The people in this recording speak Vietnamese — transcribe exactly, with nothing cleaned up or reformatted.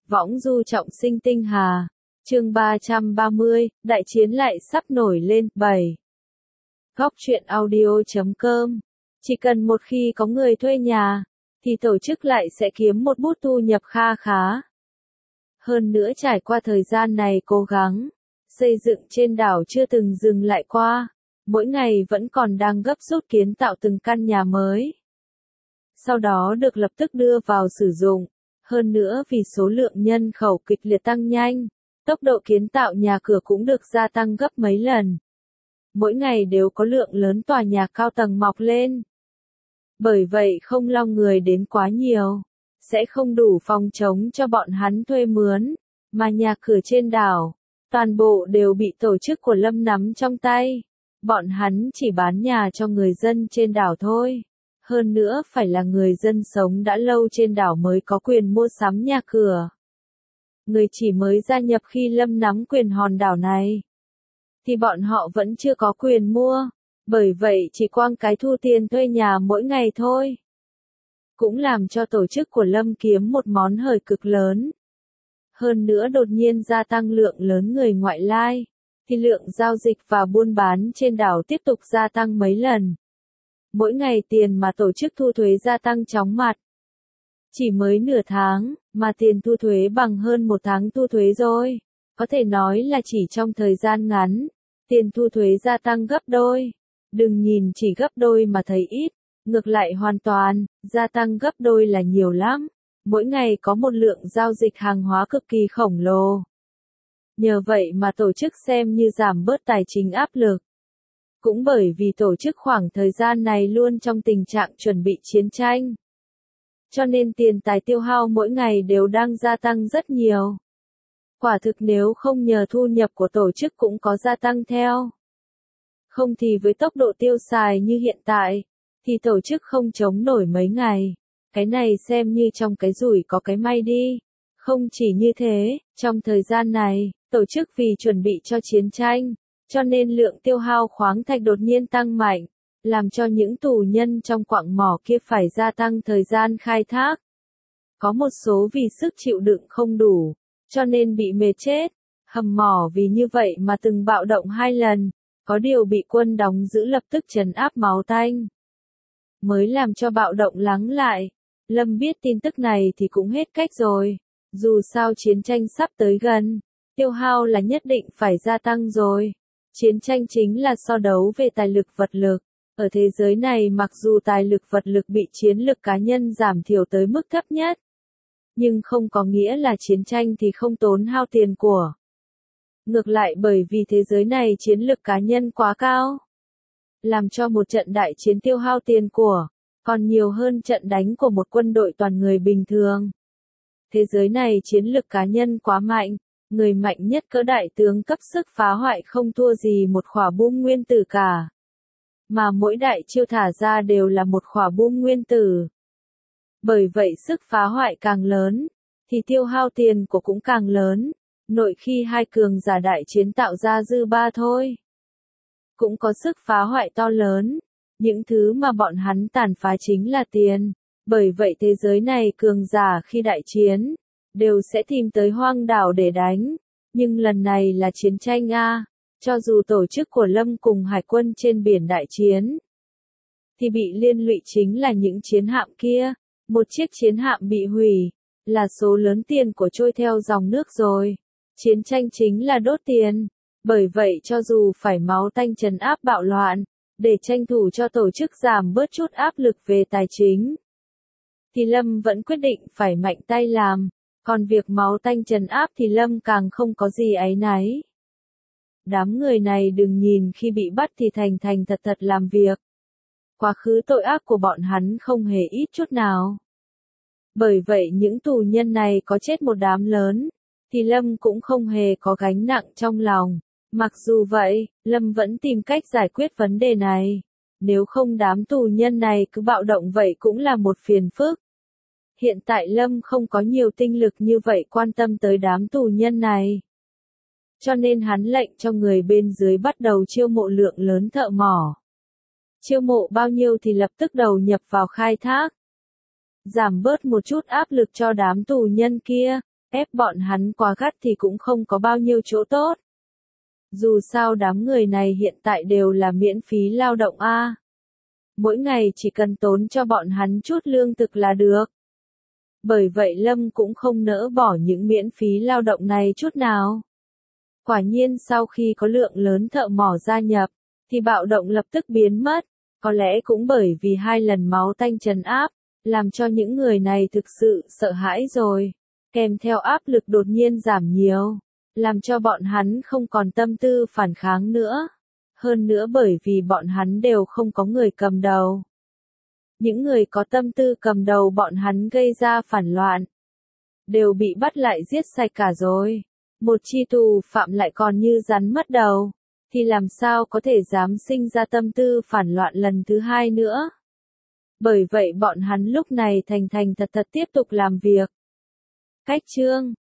Võng du trọng sinh tinh hà. Chương ba trăm ba mươi, đại chiến lại sắp nổi lên. bảy. Góc truyện audio chấm com. Chỉ cần một khi có người thuê nhà, thì tổ chức lại sẽ kiếm một bút thu nhập kha khá. Hơn nữa trải qua thời gian này cố gắng, xây dựng trên đảo chưa từng dừng lại qua, mỗi ngày vẫn còn đang gấp rút kiến tạo từng căn nhà mới. Sau đó được lập tức đưa vào sử dụng. Hơn nữa vì số lượng nhân khẩu kịch liệt tăng nhanh, tốc độ kiến tạo nhà cửa cũng được gia tăng gấp mấy lần. Mỗi ngày đều có lượng lớn tòa nhà cao tầng mọc lên. Bởi vậy không lo người đến quá nhiều, sẽ không đủ phòng trống cho bọn hắn thuê mướn, mà nhà cửa trên đảo, toàn bộ đều bị tổ chức của Lâm nắm trong tay. Bọn hắn chỉ bán nhà cho người dân trên đảo thôi. Hơn nữa phải là người dân sống đã lâu trên đảo mới có quyền mua sắm nhà cửa. Người chỉ mới gia nhập khi Lâm nắm quyền hòn đảo này, thì bọn họ vẫn chưa có quyền mua, bởi vậy chỉ quang cái thu tiền thuê nhà mỗi ngày thôi. Cũng làm cho tổ chức của Lâm kiếm một món hời cực lớn. Hơn nữa đột nhiên gia tăng lượng lớn người ngoại lai, thì lượng giao dịch và buôn bán trên đảo tiếp tục gia tăng mấy lần. Mỗi ngày tiền mà tổ chức thu thuế gia tăng chóng mặt. Chỉ mới nửa tháng, mà tiền thu thuế bằng hơn một tháng thu thuế rồi. Có thể nói là chỉ trong thời gian ngắn, tiền thu thuế gia tăng gấp đôi. Đừng nhìn chỉ gấp đôi mà thấy ít, ngược lại hoàn toàn, gia tăng gấp đôi là nhiều lắm. Mỗi ngày có một lượng giao dịch hàng hóa cực kỳ khổng lồ. Nhờ vậy mà tổ chức xem như giảm bớt tài chính áp lực. Cũng bởi vì tổ chức khoảng thời gian này luôn trong tình trạng chuẩn bị chiến tranh. Cho nên tiền tài tiêu hao mỗi ngày đều đang gia tăng rất nhiều. Quả thực nếu không nhờ thu nhập của tổ chức cũng có gia tăng theo. Không thì với tốc độ tiêu xài như hiện tại, thì tổ chức không chống nổi mấy ngày. Cái này xem như trong cái rủi có cái may đi. Không chỉ như thế, trong thời gian này, tổ chức vì chuẩn bị cho chiến tranh, cho nên lượng tiêu hao khoáng thạch đột nhiên tăng mạnh, làm cho những tù nhân trong quặng mỏ kia phải gia tăng thời gian khai thác. Có một số vì sức chịu đựng không đủ, cho nên bị mệt chết. Hầm mỏ vì như vậy mà từng bạo động hai lần, có điều bị quân đóng giữ lập tức trấn áp máu tanh. Mới làm cho bạo động lắng lại. Lâm biết tin tức này thì cũng hết cách rồi. Dù sao chiến tranh sắp tới gần, tiêu hao là nhất định phải gia tăng rồi. Chiến tranh chính là so đấu về tài lực vật lực. Ở thế giới này mặc dù tài lực vật lực bị chiến lực cá nhân giảm thiểu tới mức thấp nhất, nhưng không có nghĩa là chiến tranh thì không tốn hao tiền của. Ngược lại bởi vì thế giới này chiến lực cá nhân quá cao, làm cho một trận đại chiến tiêu hao tiền của, còn nhiều hơn trận đánh của một quân đội toàn người bình thường. Thế giới này chiến lực cá nhân quá mạnh, người mạnh nhất cỡ đại tướng cấp sức phá hoại không thua gì một khỏa bom nguyên tử cả. Mà mỗi đại chiêu thả ra đều là một khỏa bom nguyên tử. Bởi vậy sức phá hoại càng lớn, thì tiêu hao tiền của cũng càng lớn. Nội khi hai cường giả đại chiến tạo ra dư ba thôi, cũng có sức phá hoại to lớn. Những thứ mà bọn hắn tàn phá chính là tiền. Bởi vậy thế giới này cường giả khi đại chiến, đều sẽ tìm tới hoang đảo để đánh. Nhưng lần này là chiến tranh a, cho dù tổ chức của Lâm cùng hải quân trên biển đại chiến, thì bị liên lụy chính là những chiến hạm kia. Một chiếc chiến hạm bị hủy, là số lớn tiền của trôi theo dòng nước rồi. Chiến tranh chính là đốt tiền. Bởi vậy cho dù phải máu tanh trấn áp bạo loạn, để tranh thủ cho tổ chức giảm bớt chút áp lực về tài chính, thì Lâm vẫn quyết định phải mạnh tay làm. Còn việc máu tanh trấn áp thì Lâm càng không có gì áy náy. Đám người này đừng nhìn khi bị bắt thì thành thành thật thật làm việc. Quá khứ tội ác của bọn hắn không hề ít chút nào. Bởi vậy những tù nhân này có chết một đám lớn, thì Lâm cũng không hề có gánh nặng trong lòng. Mặc dù vậy, Lâm vẫn tìm cách giải quyết vấn đề này. Nếu không đám tù nhân này cứ bạo động vậy cũng là một phiền phức. Hiện tại Lâm không có nhiều tinh lực như vậy quan tâm tới đám tù nhân này. Cho nên hắn lệnh cho người bên dưới bắt đầu chiêu mộ lượng lớn thợ mỏ. Chiêu mộ bao nhiêu thì lập tức đầu nhập vào khai thác. Giảm bớt một chút áp lực cho đám tù nhân kia. ép bọn hắn quá gắt thì cũng không có bao nhiêu chỗ tốt. Dù sao đám người này hiện tại đều là miễn phí lao động a. Mỗi ngày chỉ cần tốn cho bọn hắn chút lương thực là được. Bởi vậy Lâm cũng không nỡ bỏ những miễn phí lao động này chút nào. Quả nhiên sau khi có lượng lớn thợ mỏ gia nhập, thì bạo động lập tức biến mất. Có lẽ cũng bởi vì hai lần máu tanh trấn áp, làm cho những người này thực sự sợ hãi rồi. Kèm theo áp lực đột nhiên giảm nhiều, làm cho bọn hắn không còn tâm tư phản kháng nữa. Hơn nữa bởi vì bọn hắn đều không có người cầm đầu. Những người có tâm tư cầm đầu bọn hắn gây ra phản loạn, đều bị bắt lại giết sạch cả rồi. Một chi tù phạm lại còn như rắn mất đầu, thì làm sao có thể dám sinh ra tâm tư phản loạn lần thứ hai nữa. Bởi vậy bọn hắn lúc này thành thành thật thật tiếp tục làm việc. Cách chương